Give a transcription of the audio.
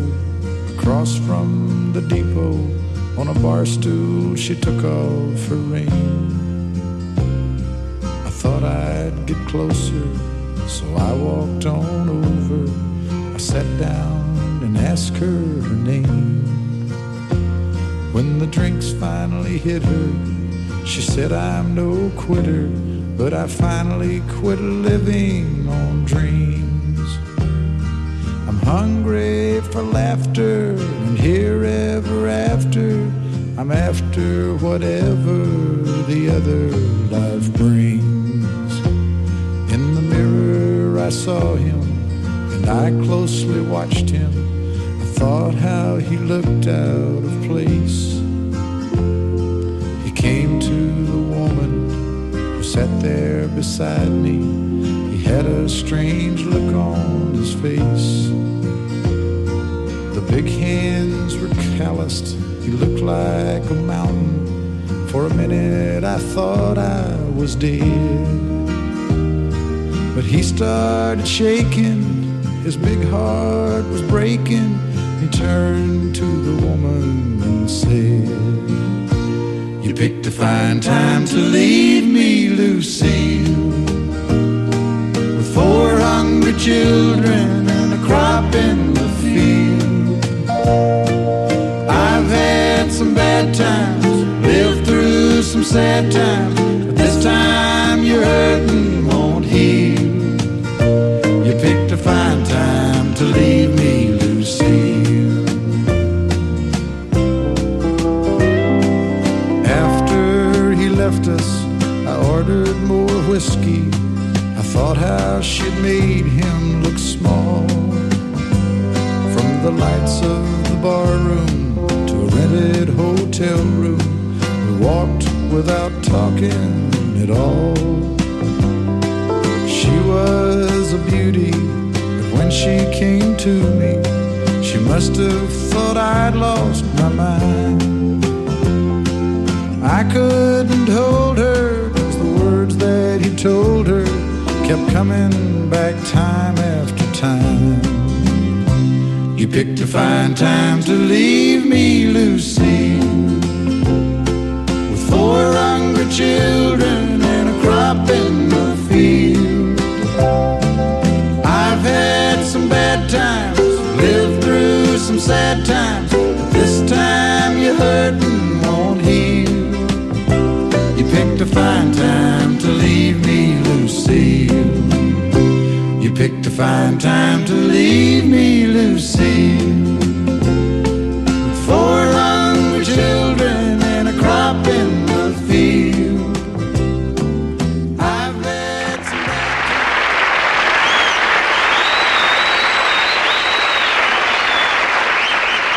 across from the depot. On a bar stool she took off her ring. I thought I'd get closer, so I walked on over. I sat down and asked her her name. When the drinks finally hit her, she said, I'm no quitter, but I finally quit living on dreams. I'm hungry for laughter, and here ever after, I'm after whatever the other life brings. In the mirror I saw him, and I closely watched him. I thought how he looked out of place. He came to the woman who sat there beside me. He had a strange look on his face. The big hands were calloused. He looked like a mountain. For a minute I thought I was dead. But he started shaking, his big heart was breaking. He turned to the woman and said, you picked a fine time to leave me, Lucille, with 4 hungry children and a crop in the field. I've had some bad times, lived through some sad times, but this time your hurting won't heal. You picked a fine time to leave me, Lucille. After he left us, I ordered more whiskey. I thought how she'd made him look small. From the lights of the bar room to a rented hotel room, we walked without talking at all. She was a beauty, but when she came to me, she must have thought I'd lost my mind. I couldn't hold her, 'cause the words that he told her kept coming back time after time. You picked a fine time to leave me, Lucille, with 4 hungry children and a crop in the field. I've had some bad times, lived through some sad times, but this time your hurting won't heal. You picked a fine time to leave me, Lucille. You picked a fine time to leave me, Lucille.